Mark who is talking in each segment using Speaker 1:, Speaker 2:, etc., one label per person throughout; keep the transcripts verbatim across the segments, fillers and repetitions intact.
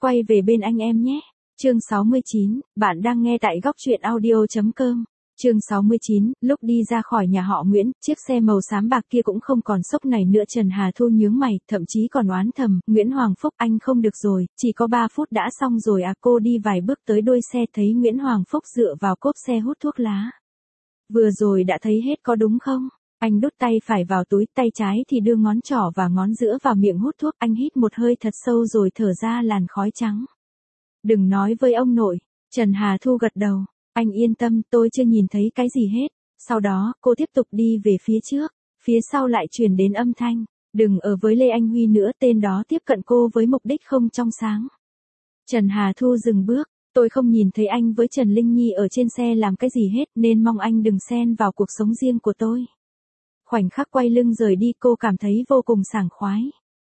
Speaker 1: quay về bên anh em nhé. Chương sáu mươi chín, bạn đang nghe tại góc truyện audio chấm com. Chương sáu mươi chín, lúc đi ra khỏi nhà họ Nguyễn, chiếc xe màu xám bạc kia cũng không còn xốc này nữa. Trần Hà Thu nhướng mày, thậm chí còn oán thầm, Nguyễn Hoàng Phúc anh không được rồi, chỉ có ba phút đã xong rồi à. Cô đi vài bước tới đuôi xe thấy Nguyễn Hoàng Phúc dựa vào cốp xe hút thuốc lá. Vừa rồi đã thấy hết có đúng không? Anh đút tay phải vào túi, tay trái thì đưa ngón trỏ và ngón giữa vào miệng hút thuốc. Anh hít một hơi thật sâu rồi thở ra làn khói trắng. Đừng nói với ông nội. Trần Hà Thu gật đầu. Anh yên tâm, tôi chưa nhìn thấy cái gì hết. Sau đó, cô tiếp tục đi về phía trước. Phía sau lại truyền đến âm thanh. Đừng ở với Lê Anh Huy nữa. Tên đó tiếp cận cô với mục đích không trong sáng. Trần Hà Thu dừng bước. Tôi không nhìn thấy anh với Trần Linh Nhi ở trên xe làm cái gì hết, nên mong anh đừng xen vào cuộc sống riêng của tôi. Khoảnh khắc quay lưng rời đi, cô cảm thấy vô cùng sảng khoái.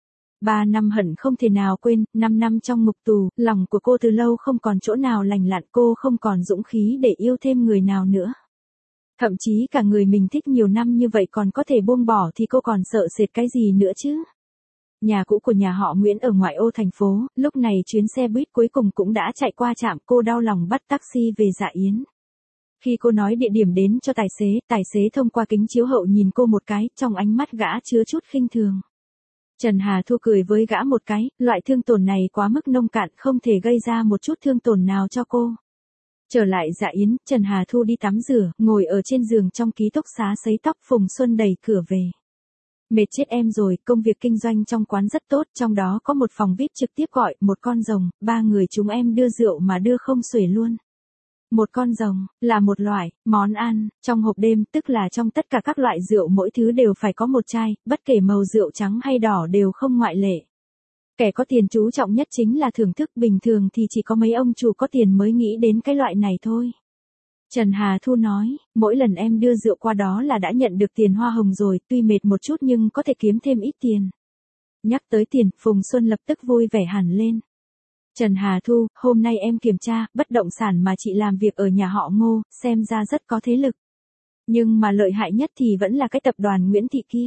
Speaker 1: Ba năm hận không thể nào quên, năm năm trong ngục tù, lòng của cô từ lâu không còn chỗ nào lành lặn, cô không còn dũng khí để yêu thêm người nào nữa. Thậm chí cả người mình thích nhiều năm như vậy còn có thể buông bỏ thì cô còn sợ sệt cái gì nữa chứ. Nhà cũ của nhà họ Nguyễn ở ngoại ô thành phố, lúc này chuyến xe buýt cuối cùng cũng đã chạy qua trạm, cô đau lòng bắt taxi về Dạ Yến. Khi cô nói địa điểm đến cho tài xế, tài xế thông qua kính chiếu hậu nhìn cô một cái, trong ánh mắt gã chứa chút khinh thường. Trần Hà Thu cười với gã một cái, loại thương tổn này quá mức nông cạn, không thể gây ra một chút thương tổn nào cho cô. Trở lại Dạ Yến, Trần Hà Thu đi tắm rửa, ngồi ở trên giường trong ký túc xá sấy tóc. Phùng Xuân đẩy cửa về. Mệt chết em rồi, công việc kinh doanh trong quán rất tốt, trong đó có một phòng vi ai pi trực tiếp gọi, một con rồng, ba người chúng em đưa rượu mà đưa không xuể luôn. Một con rồng, là một loại, món ăn, trong hộp đêm, tức là trong tất cả các loại rượu mỗi thứ đều phải có một chai, bất kể màu rượu trắng hay đỏ đều không ngoại lệ. Kẻ có tiền chú trọng nhất chính là thưởng thức, bình thường thì chỉ có mấy ông chủ có tiền mới nghĩ đến cái loại này thôi. Trần Hà Thu nói, mỗi lần em đưa rượu qua đó là đã nhận được tiền hoa hồng rồi, tuy mệt một chút nhưng có thể kiếm thêm ít tiền. Nhắc tới tiền, Phùng Xuân lập tức vui vẻ hẳn lên. Trần Hà Thu, hôm nay em kiểm tra, bất động sản mà chị làm việc ở nhà họ Ngô, xem ra rất có thế lực. Nhưng mà lợi hại nhất thì vẫn là cái tập đoàn Nguyễn Thị kia.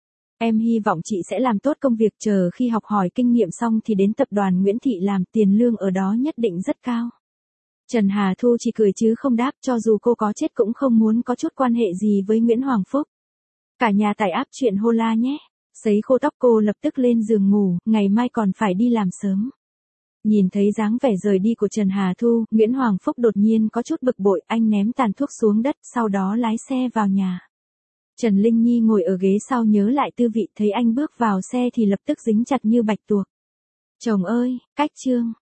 Speaker 1: Em hy vọng chị sẽ làm tốt công việc, chờ khi học hỏi kinh nghiệm xong thì đến tập đoàn Nguyễn Thị làm, tiền lương ở đó nhất định rất cao. Trần Hà Thu chỉ cười chứ không đáp, cho dù cô có chết cũng không muốn có chút quan hệ gì với Nguyễn Hoàng Phúc. Cả nhà tải app chuyện Hola nhé. Sấy khô tóc cô lập tức lên giường ngủ, ngày mai còn phải đi làm sớm. Nhìn thấy dáng vẻ rời đi của Trần Hà Thu, Nguyễn Hoàng Phúc đột nhiên có chút bực bội, anh ném tàn thuốc xuống đất, sau đó lái xe vào nhà. Trần Linh Nhi ngồi ở ghế sau nhớ lại tư vị, thấy anh bước vào xe thì lập tức dính chặt như bạch tuộc. Chồng ơi, cách chương.